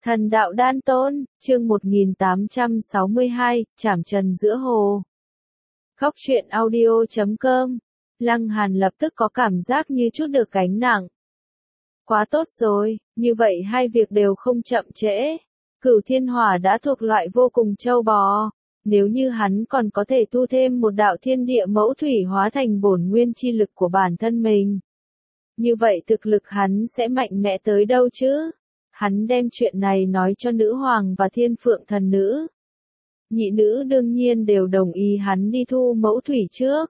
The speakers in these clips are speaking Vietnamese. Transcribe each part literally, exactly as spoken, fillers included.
Thần đạo đan tôn, chương một nghìn tám trăm sáu mươi hai, Trảm trần giữa hồ. Khóc chuyện audio chấm com. Lăng Hàn lập tức có cảm giác như chút được gánh nặng. Quá tốt rồi, như vậy hai việc đều không chậm trễ. Cửu thiên hỏa đã thuộc loại vô cùng châu bò. Nếu như hắn còn có thể tu thêm một đạo thiên địa mẫu thủy hóa thành bổn nguyên chi lực của bản thân mình. Như vậy thực lực hắn sẽ mạnh mẽ tới đâu chứ? Hắn đem chuyện này nói cho nữ hoàng và thiên phượng thần nữ. Nhị nữ đương nhiên đều đồng ý hắn đi thu mẫu thủy trước.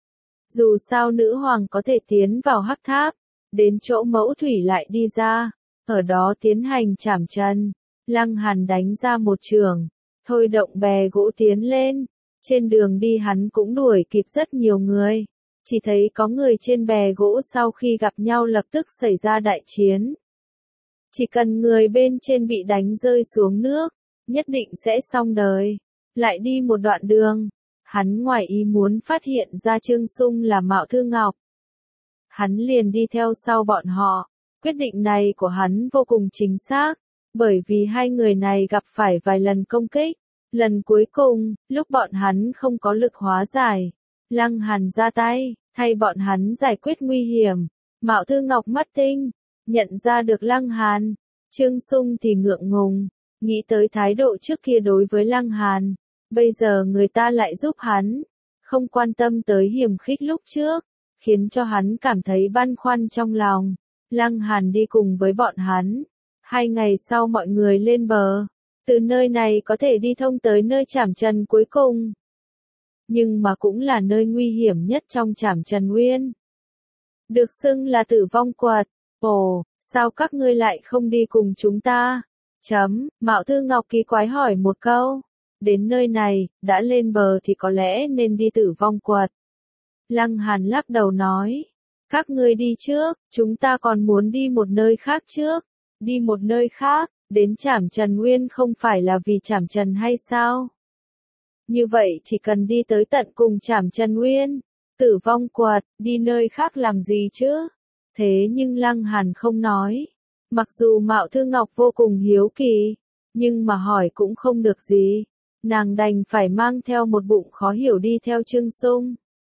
Dù sao nữ hoàng có thể tiến vào hắc tháp, đến chỗ mẫu thủy lại đi ra, ở đó tiến hành trảm trần. Lăng Hàn đánh ra một trường, thôi động bè gỗ tiến lên. Trên đường đi hắn cũng đuổi kịp rất nhiều người. Chỉ thấy có người trên bè gỗ sau khi gặp nhau lập tức xảy ra đại chiến. Chỉ cần người bên trên bị đánh rơi xuống nước, nhất định sẽ xong đời. Lại đi một đoạn đường, hắn ngoài ý muốn phát hiện ra Trương Sung là Mạo Thư Ngọc. Hắn liền đi theo sau bọn họ. Quyết định này của hắn vô cùng chính xác, bởi vì hai người này gặp phải vài lần công kích. Lần cuối cùng, lúc bọn hắn không có lực hóa giải, Lăng Hàn ra tay, thay bọn hắn giải quyết nguy hiểm. Mạo Thư Ngọc mắt tinh, nhận ra được Lăng Hàn. Trương Sung thì ngượng ngùng, nghĩ tới thái độ trước kia đối với Lăng Hàn. Bây giờ người ta lại giúp hắn, không quan tâm tới hiểm khích lúc trước, khiến cho hắn cảm thấy băn khoăn trong lòng. Lăng Hàn đi cùng với bọn hắn. Hai ngày sau mọi người lên bờ. Từ nơi này có thể đi thông tới nơi trảm trần cuối cùng. Nhưng mà cũng là nơi nguy hiểm nhất trong trảm trần nguyên. Được xưng là tử vong quật. Ồ, sao các ngươi lại không đi cùng chúng ta? Chấm, Mạo Thư Ngọc kỳ quái hỏi một câu. Đến nơi này, đã lên bờ thì có lẽ nên đi tử vong quật. Lăng Hàn lắc đầu nói. Các ngươi đi trước, chúng ta còn muốn đi một nơi khác trước. Đi một nơi khác, đến trảm trần nguyên không phải là vì trảm trần hay sao? Như vậy chỉ cần đi tới tận cùng trảm trần nguyên, tử vong quật, đi nơi khác làm gì chứ? Thế nhưng Lăng Hàn không nói. Mặc dù Mạo Thư Ngọc vô cùng hiếu kỳ, nhưng mà hỏi cũng không được gì. Nàng đành phải mang theo một bụng khó hiểu đi theo Trương Sung.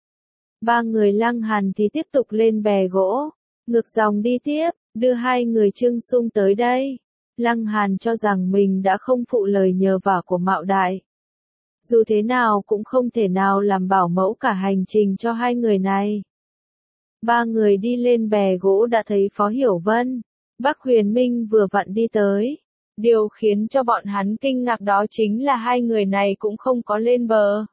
Ba người Lăng Hàn thì tiếp tục lên bè gỗ, ngược dòng đi tiếp, đưa hai người Trương Sung tới đây. Lăng Hàn cho rằng mình đã không phụ lời nhờ vả của Mạo Đại. Dù thế nào cũng không thể nào làm bảo mẫu cả hành trình cho hai người này. Ba người đi lên bè gỗ đã thấy Phó Hiểu Vân, Bắc Huyền Minh vừa vặn đi tới. Điều khiến cho bọn hắn kinh ngạc đó chính là hai người này cũng không có lên bờ,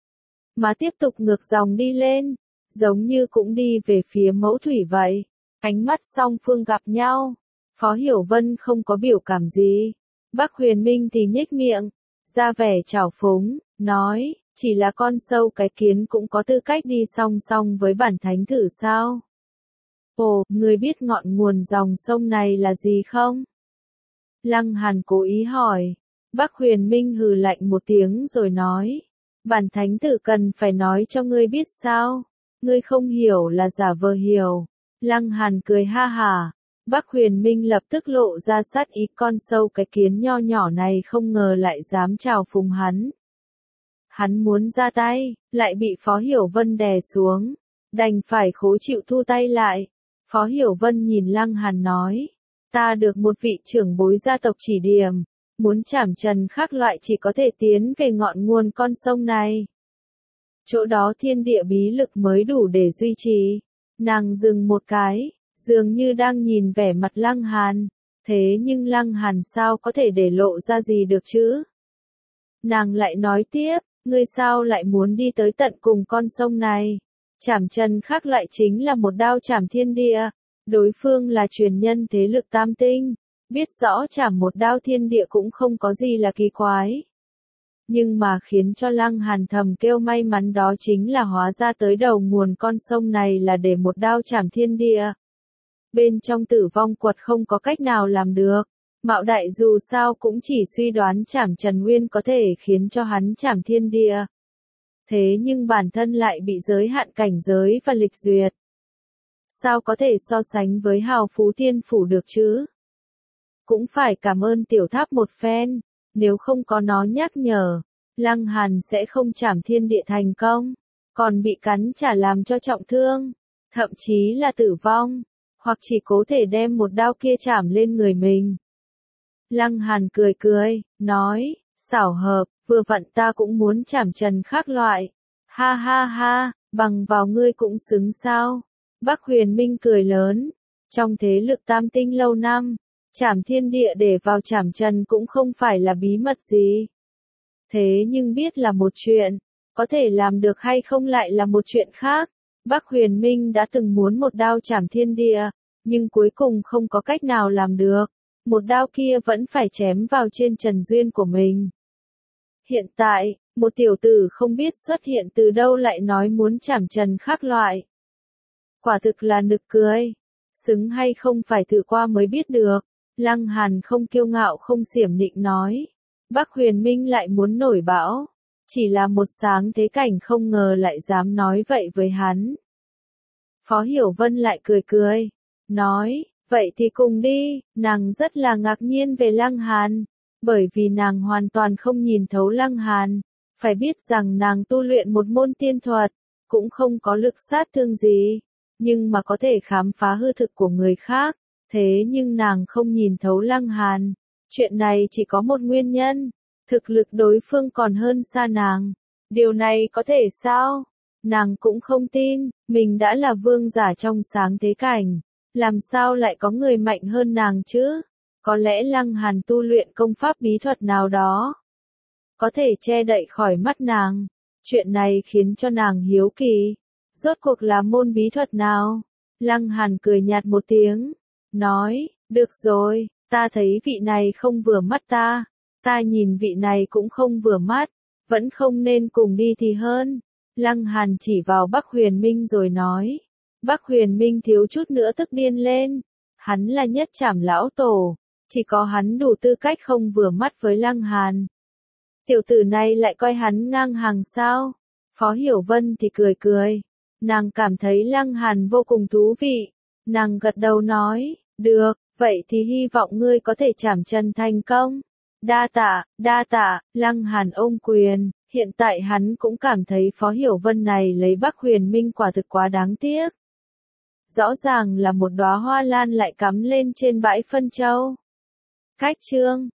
mà tiếp tục ngược dòng đi lên, giống như cũng đi về phía mẫu thủy vậy. Ánh mắt song phương gặp nhau, Phó Hiểu Vân không có biểu cảm gì. Bắc Huyền Minh thì nhếch miệng, ra vẻ trào phúng, nói, chỉ là con sâu cái kiến cũng có tư cách đi song song với bản thánh thử sao? Ồ, người biết ngọn nguồn dòng sông này là gì không? Lăng Hàn cố ý hỏi. Bắc Huyền Minh hừ lạnh một tiếng rồi nói, bản thánh tử cần phải nói cho ngươi biết sao? Ngươi không hiểu là giả vờ hiểu. Lăng Hàn cười ha hả. Bắc Huyền Minh lập tức lộ ra sát ý, con sâu cái kiến nho nhỏ này không ngờ lại dám chào phúng hắn. Hắn muốn ra tay, lại bị Phó Hiểu Vân đè xuống, đành phải khố chịu thu tay lại. Phó Hiểu Vân nhìn Lăng Hàn nói, ta được một vị trưởng bối gia tộc chỉ điểm, muốn trảm trần khác loại chỉ có thể tiến về ngọn nguồn con sông này. Chỗ đó thiên địa bí lực mới đủ để duy trì. Nàng dừng một cái, dường như đang nhìn vẻ mặt Lăng Hàn, thế nhưng Lăng Hàn sao có thể để lộ ra gì được chứ? Nàng lại nói tiếp, ngươi sao lại muốn đi tới tận cùng con sông này? Trảm trần khác loại chính là một đao trảm thiên địa, đối phương là truyền nhân thế lực tam tinh, biết rõ trảm một đao thiên địa cũng không có gì là kỳ quái. Nhưng mà khiến cho Lăng Hàn thầm kêu may mắn đó chính là hóa ra tới đầu nguồn con sông này là để một đao trảm thiên địa. Bên trong tử vong quật không có cách nào làm được. Mạo Đại dù sao cũng chỉ suy đoán trảm trần nguyên có thể khiến cho hắn trảm thiên địa. Thế nhưng bản thân lại bị giới hạn cảnh giới và lịch duyệt. Sao có thể so sánh với hào phú tiên phủ được chứ? cũng phải cảm ơn tiểu tháp một phen, nếu không có nó nhắc nhở, Lăng Hàn sẽ không trảm thiên địa thành công, còn bị cắn trả làm cho trọng thương, thậm chí là tử vong, hoặc chỉ có thể đem một đao kia chảm lên người mình. Lăng Hàn cười cười, nói, xảo hợp, vừa vặn ta cũng muốn chảm Trần khác loại. Ha ha ha, bằng vào ngươi cũng xứng sao. Bắc Huyền Minh cười lớn, trong thế lực tam tinh lâu năm, chảm thiên địa để vào chảm Trần cũng không phải là bí mật gì. Thế nhưng biết là một chuyện, có thể làm được hay không lại là một chuyện khác. Bắc Huyền Minh đã từng muốn một đao chảm thiên địa, nhưng cuối cùng không có cách nào làm được. Một đao kia vẫn phải chém vào trên Trần Duyên của mình. Hiện tại, một tiểu tử không biết xuất hiện từ đâu lại nói muốn chảm Trần khác loại. Quả thực là nực cười. Xứng hay không phải thử qua mới biết được. Lăng Hàn không kiêu ngạo không xiểm nịnh nói. Bắc Huyền Minh lại muốn nổi bão. Chỉ là một sáng thế cảnh không ngờ lại dám nói vậy với hắn. Phó Hiểu Vân lại cười cười. Nói, vậy thì cùng đi, nàng rất là ngạc nhiên về Lăng Hàn. Bởi vì nàng hoàn toàn không nhìn thấu Lăng Hàn. Phải biết rằng nàng tu luyện một môn tiên thuật, cũng không có lực sát thương gì. Nhưng mà có thể khám phá hư thực của người khác. Thế nhưng nàng không nhìn thấu Lăng Hàn. Chuyện này chỉ có một nguyên nhân. Thực lực đối phương còn hơn xa nàng. Điều này có thể sao? Nàng cũng không tin, mình đã là vương giả trong sáng thế cảnh. Làm sao lại có người mạnh hơn nàng chứ? Có lẽ Lăng Hàn tu luyện công pháp bí thuật nào đó. Có thể che đậy khỏi mắt nàng. Chuyện này khiến cho nàng hiếu kỳ. Rốt cuộc là môn bí thuật nào? Lăng Hàn cười nhạt một tiếng. Nói, được rồi, ta thấy vị này không vừa mắt ta. Ta nhìn vị này cũng không vừa mắt. Vẫn không nên cùng đi thì hơn. Lăng Hàn chỉ vào Bắc Huyền Minh rồi nói. Bắc Huyền Minh thiếu chút nữa tức điên lên. Hắn là nhất trảm lão tổ. Chỉ có hắn đủ tư cách không vừa mắt với Lăng Hàn. Tiểu tử này lại coi hắn ngang hàng sao? Phó Hiểu Vân thì cười cười. Nàng cảm thấy Lăng Hàn vô cùng thú vị. Nàng gật đầu nói, được, vậy thì hy vọng ngươi có thể chảm Trần thành công. Đa tạ, đa tạ, Lăng Hàn ôm quyền. Hiện tại hắn cũng cảm thấy Phó Hiểu Vân này lấy Bắc Huyền Minh quả thực quá đáng tiếc. Rõ ràng là một đóa hoa lan lại cắm lên trên bãi phân châu. Cách chương